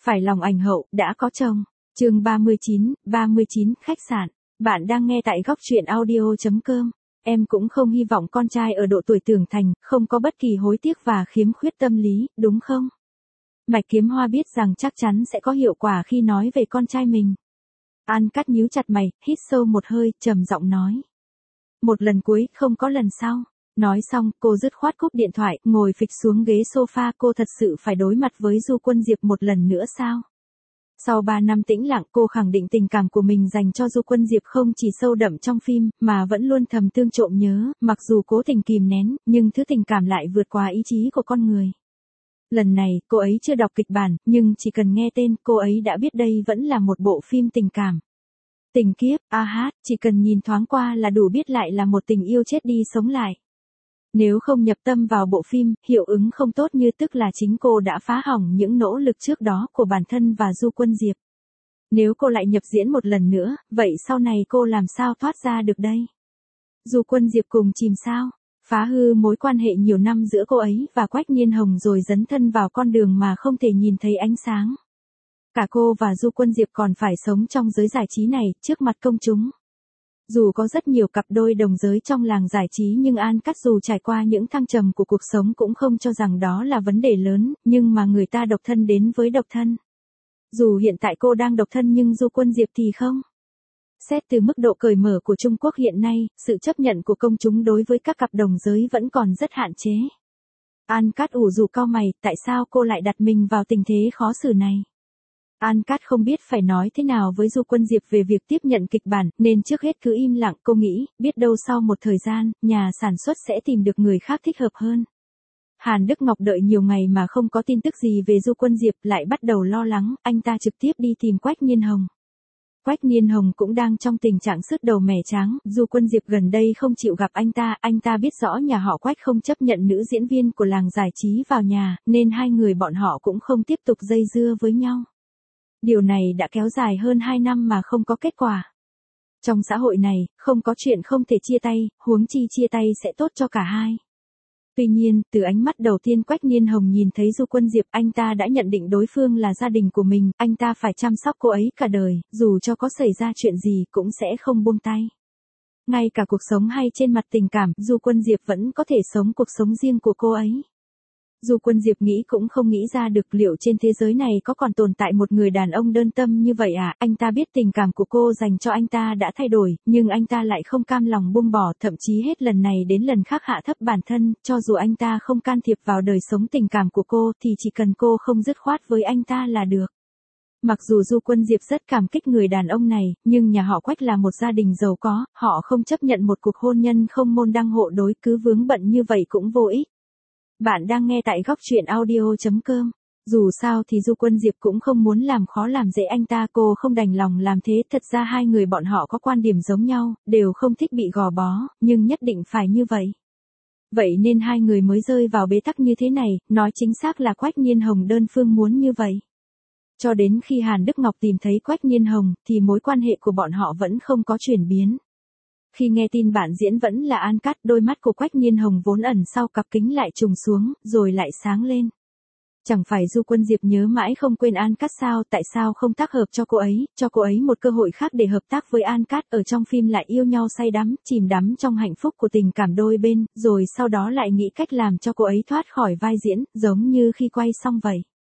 Phải lòng ảnh hậu, đã có chồng. Chương 39, khách sạn. Bạn đang nghe tại góc truyện audio.com. Em cũng không hy vọng con trai ở độ tuổi trưởng thành, không có bất kỳ hối tiếc và khiếm khuyết tâm lý, đúng không? Mạch Kiếm Hoa biết rằng chắc chắn sẽ có hiệu quả khi nói về con trai mình. An Cát nhíu chặt mày, hít sâu một hơi, trầm giọng nói. Một lần cuối, không có lần sau. Nói xong, cô dứt khoát cúp điện thoại, ngồi phịch xuống ghế sofa. Cô thật sự phải đối mặt với Du Quân Diệp một lần nữa sao? Sau 3 năm tĩnh lặng, cô khẳng định tình cảm của mình dành cho Du Quân Diệp không chỉ sâu đậm trong phim, mà vẫn luôn thầm thương trộm nhớ, mặc dù cố tình kìm nén, nhưng thứ tình cảm lại vượt qua ý chí của con người. Lần này, cô ấy chưa đọc kịch bản, nhưng chỉ cần nghe tên, cô ấy đã biết đây vẫn là một bộ phim tình cảm. Tình kiếp, chỉ cần nhìn thoáng qua là đủ biết lại là một tình yêu chết đi sống lại. Nếu không nhập tâm vào bộ phim, hiệu ứng không tốt như tức là chính cô đã phá hỏng những nỗ lực trước đó của bản thân và Du Quân Diệp. Nếu cô lại nhập diễn một lần nữa, vậy sau này cô làm sao thoát ra được đây? Du Quân Diệp cùng chìm sao? Phá hư mối quan hệ nhiều năm giữa cô ấy và Quách Nhiên Hồng rồi dấn thân vào con đường mà không thể nhìn thấy ánh sáng. Cả cô và Du Quân Diệp còn phải sống trong giới giải trí này, trước mặt công chúng. Dù có rất nhiều cặp đôi đồng giới trong làng giải trí nhưng An Cát dù trải qua những thăng trầm của cuộc sống cũng không cho rằng đó là vấn đề lớn, nhưng mà người ta độc thân đến với độc thân. Dù hiện tại cô đang độc thân nhưng Du Quân Diệp thì không. Xét từ mức độ cởi mở của Trung Quốc hiện nay, sự chấp nhận của công chúng đối với các cặp đồng giới vẫn còn rất hạn chế. An Cát ủ rũ cau mày, tại sao cô lại đặt mình vào tình thế khó xử này? An Cát không biết phải nói thế nào với Du Quân Diệp về việc tiếp nhận kịch bản, nên trước hết cứ im lặng. Cô nghĩ, biết đâu sau một thời gian, nhà sản xuất sẽ tìm được người khác thích hợp hơn. Hàn Đức Ngọc đợi nhiều ngày mà không có tin tức gì về Du Quân Diệp, lại bắt đầu lo lắng. Anh ta trực tiếp đi tìm Quách Nhiên Hồng. Quách Nhiên Hồng cũng đang trong tình trạng sứt đầu mẻ trắng. Du Quân Diệp gần đây không chịu gặp anh ta biết rõ nhà họ Quách không chấp nhận nữ diễn viên của làng giải trí vào nhà, nên hai người bọn họ cũng không tiếp tục dây dưa với nhau. Điều này đã kéo dài hơn 2 năm mà không có kết quả. Trong xã hội này, không có chuyện không thể chia tay, huống chi chia tay sẽ tốt cho cả hai. Tuy nhiên, từ ánh mắt đầu tiên Quách Nhiên Hồng nhìn thấy Du Quân Diệp, anh ta đã nhận định đối phương là gia đình của mình, anh ta phải chăm sóc cô ấy cả đời, dù cho có xảy ra chuyện gì cũng sẽ không buông tay. Ngay cả cuộc sống hay trên mặt tình cảm, Du Quân Diệp vẫn có thể sống cuộc sống riêng của cô ấy. Du Quân Diệp nghĩ cũng không nghĩ ra được liệu trên thế giới này có còn tồn tại một người đàn ông đơn tâm như vậy à? Anh ta biết tình cảm của cô dành cho anh ta đã thay đổi, nhưng anh ta lại không cam lòng buông bỏ, thậm chí hết lần này đến lần khác hạ thấp bản thân, cho dù anh ta không can thiệp vào đời sống tình cảm của cô thì chỉ cần cô không dứt khoát với anh ta là được. Mặc dù Du Quân Diệp rất cảm kích người đàn ông này, nhưng nhà họ Quách là một gia đình giàu có, họ không chấp nhận một cuộc hôn nhân không môn đăng hộ đối, cứ vướng bận như vậy cũng vô ích. Bạn đang nghe tại góc truyện audio.com. Dù sao thì Du Quân Diệp cũng không muốn làm khó làm dễ anh ta, cô không đành lòng làm thế. Thật ra hai người bọn họ có quan điểm giống nhau, đều không thích bị gò bó, nhưng nhất định phải như vậy. Vậy nên hai người mới rơi vào bế tắc như thế này, nói chính xác là Quách Nhiên Hồng đơn phương muốn như vậy. Cho đến khi Hàn Đức Ngọc tìm thấy Quách Nhiên Hồng, thì mối quan hệ của bọn họ vẫn không có chuyển biến. Khi nghe tin bạn diễn vẫn là An Cát, đôi mắt của Quách Nhiên Hồng vốn ẩn sau cặp kính lại trùng xuống, rồi lại sáng lên. Chẳng phải Du Quân Diệp nhớ mãi không quên An Cát sao? Tại sao không tác hợp cho cô ấy một cơ hội khác để hợp tác với An Cát? Ở trong phim lại yêu nhau say đắm, chìm đắm trong hạnh phúc của tình cảm đôi bên, rồi sau đó lại nghĩ cách làm cho cô ấy thoát khỏi vai diễn, giống như khi quay xong vậy.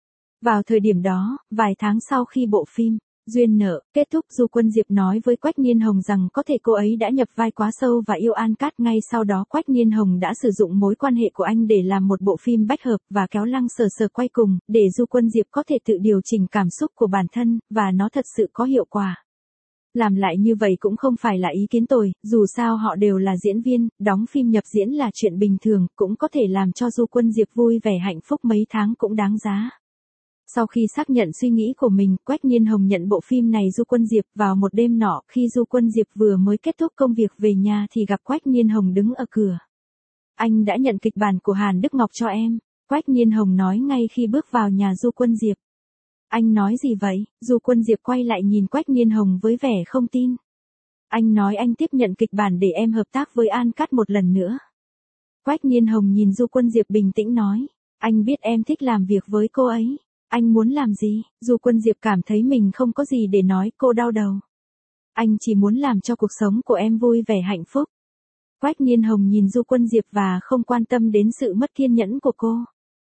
Vào thời điểm đó, vài tháng sau khi bộ phim duyên nợ kết thúc, Du Quân Diệp nói với Quách Nhiên Hồng rằng có thể cô ấy đã nhập vai quá sâu và yêu An Cát. Ngay sau đó Quách Nhiên Hồng đã sử dụng mối quan hệ của anh để làm một bộ phim bách hợp và kéo Lăng Sờ quay cùng, để Du Quân Diệp có thể tự điều chỉnh cảm xúc của bản thân, và nó thật sự có hiệu quả. Làm lại như vậy cũng không phải là ý kiến tồi, dù sao họ đều là diễn viên, đóng phim nhập diễn là chuyện bình thường, cũng có thể làm cho Du Quân Diệp vui vẻ hạnh phúc mấy tháng cũng đáng giá. Sau khi xác nhận suy nghĩ của mình, Quách Nhiên Hồng nhận bộ phim này Du Quân Diệp. Vào một đêm nọ, khi Du Quân Diệp vừa mới kết thúc công việc về nhà thì gặp Quách Nhiên Hồng đứng ở cửa. Anh đã nhận kịch bản của Hàn Đức Ngọc cho em, Quách Nhiên Hồng nói ngay khi bước vào nhà Du Quân Diệp. Anh nói gì vậy? Du Quân Diệp quay lại nhìn Quách Nhiên Hồng với vẻ không tin. Anh nói anh tiếp nhận kịch bản để em hợp tác với An Cát một lần nữa. Quách Nhiên Hồng nhìn Du Quân Diệp bình tĩnh nói. Anh biết em thích làm việc với cô ấy. Anh muốn làm gì? Du Quân Diệp cảm thấy mình không có gì để nói, cô đau đầu. Anh chỉ muốn làm cho cuộc sống của em vui vẻ hạnh phúc. Quách Nhiên Hồng nhìn Du Quân Diệp và không quan tâm đến sự mất kiên nhẫn của cô.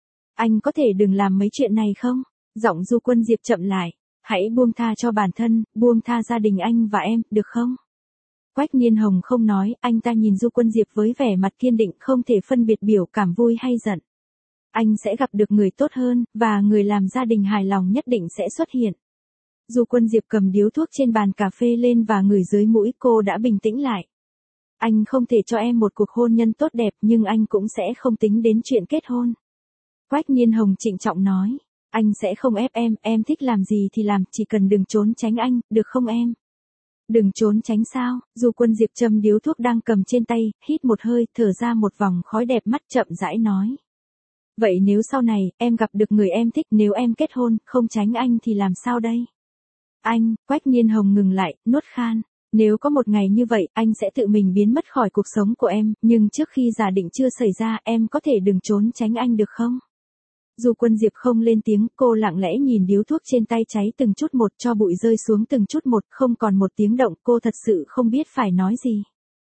Anh có thể đừng làm mấy chuyện này không? Giọng Du Quân Diệp chậm lại. Hãy buông tha cho bản thân, buông tha gia đình anh và em, được không? Quách Nhiên Hồng không nói, anh ta nhìn Du Quân Diệp với vẻ mặt kiên định không thể phân biệt biểu cảm vui hay giận. Anh sẽ gặp được người tốt hơn, và người làm gia đình hài lòng nhất định sẽ xuất hiện. Du Quân Diệp cầm điếu thuốc trên bàn cà phê lên và ngửi dưới mũi, cô đã bình tĩnh lại. Anh không thể cho em một cuộc hôn nhân tốt đẹp nhưng anh cũng sẽ không tính đến chuyện kết hôn. Quách Nhiên Hồng trịnh trọng nói. Anh sẽ không ép em thích làm gì thì làm, chỉ cần đừng trốn tránh anh, được không em? Đừng trốn tránh sao? Du Quân Diệp châm điếu thuốc đang cầm trên tay, hít một hơi, thở ra một vòng khói đẹp mắt chậm rãi nói. Vậy nếu sau này, em gặp được người em thích, nếu em kết hôn, không tránh anh thì làm sao đây? Anh, Quách Nhiên Hồng ngừng lại, nuốt khan. Nếu có một ngày như vậy, anh sẽ tự mình biến mất khỏi cuộc sống của em, nhưng trước khi giả định chưa xảy ra, em có thể đừng trốn tránh anh được không? Du Quân Diệp không lên tiếng, cô lặng lẽ nhìn điếu thuốc trên tay cháy từng chút một, cho bụi rơi xuống từng chút một, không còn một tiếng động, cô thật sự không biết phải nói gì.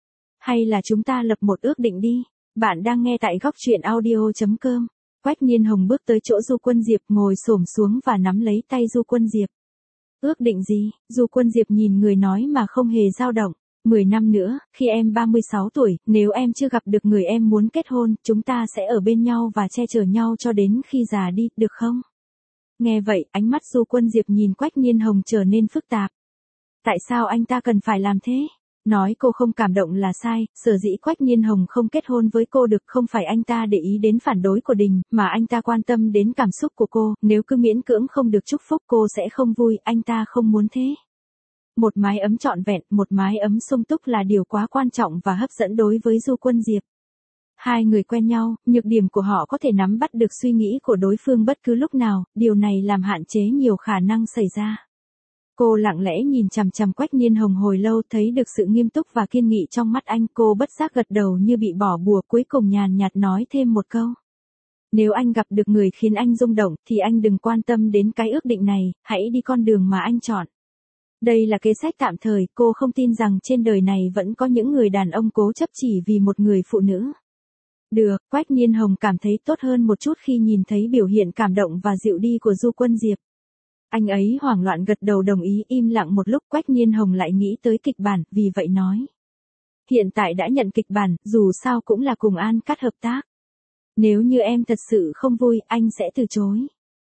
Hay là chúng ta lập một ước định đi. Bạn đang nghe tại góc truyện audio.com. Quách Nhiên Hồng bước tới chỗ Du Quân Diệp, ngồi xổm xuống và nắm lấy tay Du Quân Diệp. Ước định gì? Du Quân Diệp nhìn người nói mà không hề dao động. 10 năm nữa, khi em 36 tuổi, nếu em chưa gặp được người em muốn kết hôn, chúng ta sẽ ở bên nhau và che chở nhau cho đến khi già đi, được không? Nghe vậy, ánh mắt Du Quân Diệp nhìn Quách Nhiên Hồng trở nên phức tạp. Tại sao anh ta cần phải làm thế? Nói cô không cảm động là sai, sở dĩ Quách Nhiên Hồng không kết hôn với cô được không phải anh ta để ý đến phản đối của Đình, mà anh ta quan tâm đến cảm xúc của cô, nếu cứ miễn cưỡng không được chúc phúc cô sẽ không vui, anh ta không muốn thế. Một mái ấm trọn vẹn, một mái ấm sung túc là điều quá quan trọng và hấp dẫn đối với Du Quân Diệp. Hai người quen nhau, nhược điểm của họ có thể nắm bắt được suy nghĩ của đối phương bất cứ lúc nào, điều này làm hạn chế nhiều khả năng xảy ra. Cô lặng lẽ nhìn chằm chằm Quách Nhiên Hồng hồi lâu, thấy được sự nghiêm túc và kiên nghị trong mắt anh, cô bất giác gật đầu như bị bỏ bùa, cuối cùng nhàn nhạt nói thêm một câu. Nếu anh gặp được người khiến anh rung động, thì anh đừng quan tâm đến cái ước định này, hãy đi con đường mà anh chọn. Đây là kế sách tạm thời, cô không tin rằng trên đời này vẫn có những người đàn ông cố chấp chỉ vì một người phụ nữ. Được, Quách Nhiên Hồng cảm thấy tốt hơn một chút khi nhìn thấy biểu hiện cảm động và dịu đi của Du Quân Diệp. Anh ấy hoảng loạn gật đầu đồng ý, im lặng một lúc, Quách Nhiên Hồng lại nghĩ tới kịch bản, vì vậy nói. Hiện tại đã nhận kịch bản, dù sao cũng là cùng An Cát hợp tác. Nếu như em thật sự không vui, anh sẽ từ chối.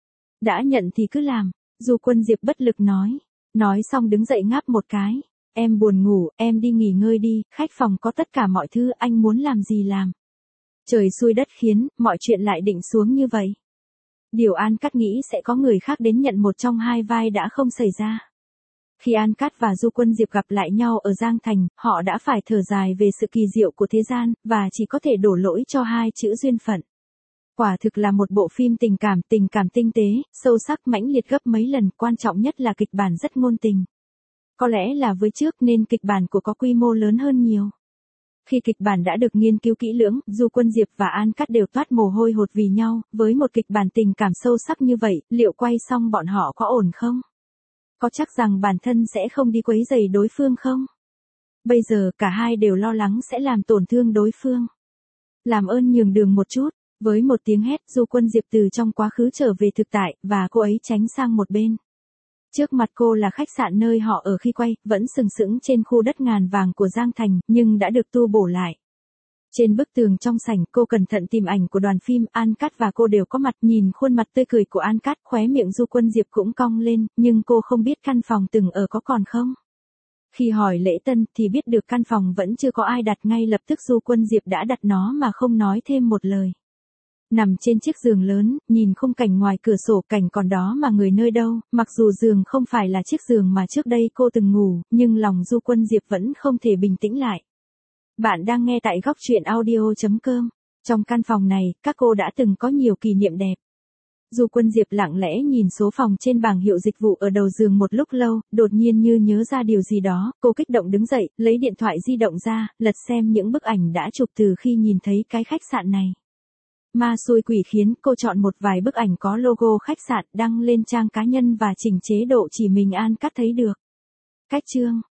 Đã nhận thì cứ làm, Du Quân Diệp bất lực nói. Nói xong đứng dậy ngáp một cái. Em buồn ngủ, em đi nghỉ ngơi đi, khách phòng có tất cả mọi thứ, anh muốn làm gì làm. Trời xui đất khiến, mọi chuyện lại định xuống như vậy. Điều An Cát nghĩ sẽ có người khác đến nhận một trong hai vai đã không xảy ra. Khi An Cát và Du Quân Diệp gặp lại nhau ở Giang Thành, họ đã phải thở dài về sự kỳ diệu của thế gian, và chỉ có thể đổ lỗi cho hai chữ duyên phận. Quả thực là một bộ phim tình cảm tinh tế, sâu sắc mãnh liệt gấp mấy lần, quan trọng nhất là kịch bản rất ngôn tình. Có lẽ là với trước nên kịch bản của có quy mô lớn hơn nhiều. Khi kịch bản đã được nghiên cứu kỹ lưỡng, Du Quân Diệp và An Cát đều toát mồ hôi hột vì nhau, với một kịch bản tình cảm sâu sắc như vậy, liệu quay xong bọn họ có ổn không? Có chắc rằng bản thân sẽ không đi quấy rầy đối phương không? Bây giờ cả hai đều lo lắng sẽ làm tổn thương đối phương. Làm ơn nhường đường một chút. Với một tiếng hét, Du Quân Diệp từ trong quá khứ trở về thực tại, và cô ấy tránh sang một bên. Trước mặt cô là khách sạn nơi họ ở khi quay, vẫn sừng sững trên khu đất ngàn vàng của Giang Thành, nhưng đã được tu bổ lại. Trên bức tường trong sảnh, cô cẩn thận tìm ảnh của đoàn phim, An Cát và cô đều có mặt, nhìn khuôn mặt tươi cười của An Cát, khóe miệng Du Quân Diệp cũng cong lên, nhưng cô không biết căn phòng từng ở có còn không. Khi hỏi lễ tân thì biết được căn phòng vẫn chưa có ai đặt, ngay lập tức Du Quân Diệp đã đặt nó mà không nói thêm một lời. Nằm trên chiếc giường lớn, nhìn khung cảnh ngoài cửa sổ, cảnh còn đó mà người nơi đâu, mặc dù giường không phải là chiếc giường mà trước đây cô từng ngủ, nhưng lòng Du Quân Diệp vẫn không thể bình tĩnh lại. Bạn đang nghe tại góc truyện audio.com. Trong căn phòng này, các cô đã từng có nhiều kỷ niệm đẹp. Du Quân Diệp lặng lẽ nhìn số phòng trên bảng hiệu dịch vụ ở đầu giường một lúc lâu, đột nhiên như nhớ ra điều gì đó, cô kích động đứng dậy, lấy điện thoại di động ra, lật xem những bức ảnh đã chụp từ khi nhìn thấy cái khách sạn này. Ma xui quỷ khiến, cô chọn một vài bức ảnh có logo khách sạn đăng lên trang cá nhân và chỉnh chế độ chỉ mình An Cắt thấy được. Cách chương